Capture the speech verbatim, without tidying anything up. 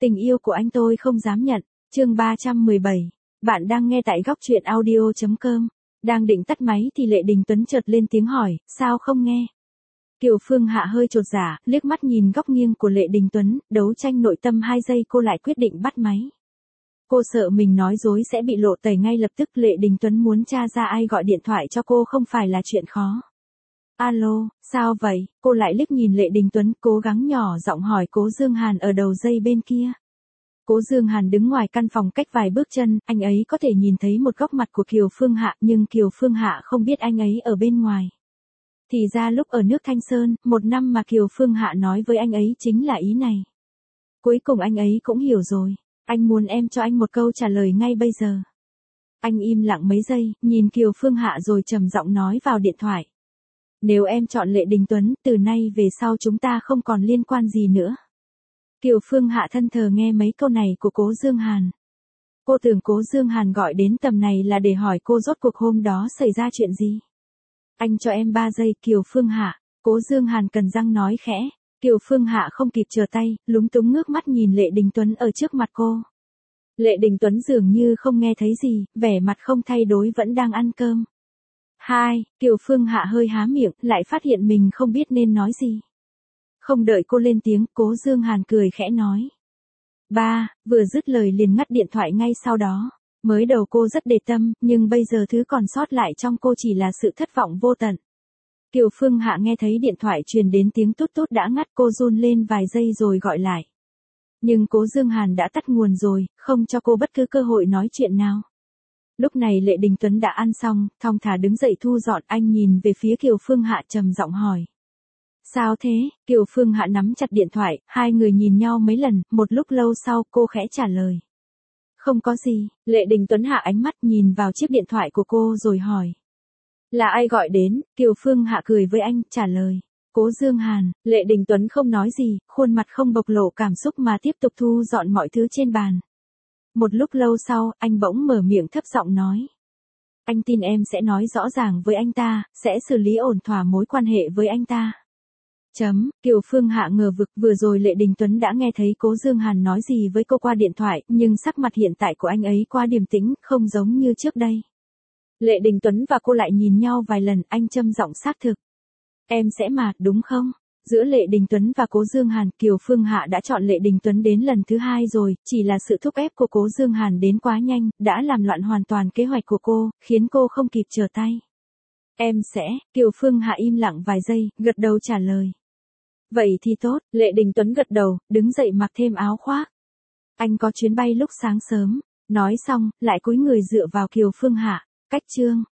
Tình yêu của anh tôi không dám nhận. Chương ba trăm mười bảy. Bạn đang nghe tại góc truyện audio chấm com. Đang định tắt máy thì Lệ Đình Tuấn chợt lên tiếng hỏi, sao không nghe? Kiều Phương Hạ hơi chột dạ, liếc mắt nhìn góc nghiêng của Lệ Đình Tuấn, đấu tranh nội tâm hai giây cô lại quyết định bắt máy. Cô sợ mình nói dối sẽ bị lộ tẩy ngay lập tức. Lệ Đình Tuấn muốn tra ra ai gọi điện thoại cho cô không phải là chuyện khó. Alo, sao vậy? Cô lại liếc nhìn Lệ Đình Tuấn, cố gắng nhỏ giọng hỏi Cố Dương Hàn ở đầu dây bên kia. Cố Dương Hàn đứng ngoài căn phòng cách vài bước chân, anh ấy có thể nhìn thấy một góc mặt của Kiều Phương Hạ, nhưng Kiều Phương Hạ không biết anh ấy ở bên ngoài. Thì ra lúc ở nước Thanh Sơn, một năm mà Kiều Phương Hạ nói với anh ấy chính là ý này. Cuối cùng anh ấy cũng hiểu rồi. Anh muốn em cho anh một câu trả lời ngay bây giờ. Anh im lặng mấy giây, nhìn Kiều Phương Hạ rồi trầm giọng nói vào điện thoại. Nếu em chọn Lệ Đình Tuấn, từ nay về sau chúng ta không còn liên quan gì nữa. Kiều Phương Hạ thân thờ nghe mấy câu này của Cố Dương Hàn. Cô tưởng Cố Dương Hàn gọi đến tầm này là để hỏi cô rốt cuộc hôm đó xảy ra chuyện gì. Anh cho em ba giây Kiều Phương Hạ, Cố Dương Hàn cần răng nói khẽ. Kiều Phương Hạ không kịp chờ tay, lúng túng ngước mắt nhìn Lệ Đình Tuấn ở trước mặt cô. Lệ Đình Tuấn dường như không nghe thấy gì, vẻ mặt không thay đổi vẫn đang ăn cơm. Hai, Kiều Phương Hạ hơi há miệng, lại phát hiện mình không biết nên nói gì. Không đợi cô lên tiếng, Cố Dương Hàn cười khẽ nói. Ba, vừa dứt lời liền ngắt điện thoại ngay sau đó. Mới đầu cô rất để tâm, nhưng bây giờ thứ còn sót lại trong cô chỉ là sự thất vọng vô tận. Kiều Phương Hạ nghe thấy điện thoại truyền đến tiếng tút tút đã ngắt, cô run lên vài giây rồi gọi lại. Nhưng Cố Dương Hàn đã tắt nguồn rồi, không cho cô bất cứ cơ hội nói chuyện nào. Lúc này Lệ Đình Tuấn đã ăn xong, thong thả đứng dậy thu dọn, anh nhìn về phía Kiều Phương Hạ trầm giọng hỏi. Sao thế? Kiều Phương Hạ nắm chặt điện thoại, hai người nhìn nhau mấy lần, một lúc lâu sau cô khẽ trả lời. Không có gì. Lệ Đình Tuấn hạ ánh mắt nhìn vào chiếc điện thoại của cô rồi hỏi. Là ai gọi đến? Kiều Phương Hạ cười với anh, trả lời. Cố Dương Hàn. Lệ Đình Tuấn không nói gì, khuôn mặt không bộc lộ cảm xúc mà tiếp tục thu dọn mọi thứ trên bàn. Một lúc lâu sau, anh bỗng mở miệng thấp giọng nói. Anh tin em sẽ nói rõ ràng với anh ta, sẽ xử lý ổn thỏa mối quan hệ với anh ta. Chấm, Kiều Phương Hạ ngờ vực, vừa rồi Lệ Đình Tuấn đã nghe thấy Cố Dương Hàn nói gì với cô qua điện thoại, nhưng sắc mặt hiện tại của anh ấy quá điềm tĩnh, không giống như trước đây. Lệ Đình Tuấn và cô lại nhìn nhau vài lần, anh châm giọng xác thực. Em sẽ mà, đúng không? Giữa Lệ Đình Tuấn và Cố Dương Hàn, Kiều Phương Hạ đã chọn Lệ Đình Tuấn đến lần thứ hai rồi, chỉ là sự thúc ép của Cố Dương Hàn đến quá nhanh, đã làm loạn hoàn toàn kế hoạch của cô, khiến cô không kịp trở tay. Em sẽ, Kiều Phương Hạ im lặng vài giây, gật đầu trả lời. Vậy thì tốt, Lệ Đình Tuấn gật đầu, đứng dậy mặc thêm áo khoác. Anh có chuyến bay lúc sáng sớm, nói xong, lại cúi người dựa vào Kiều Phương Hạ, cách chương.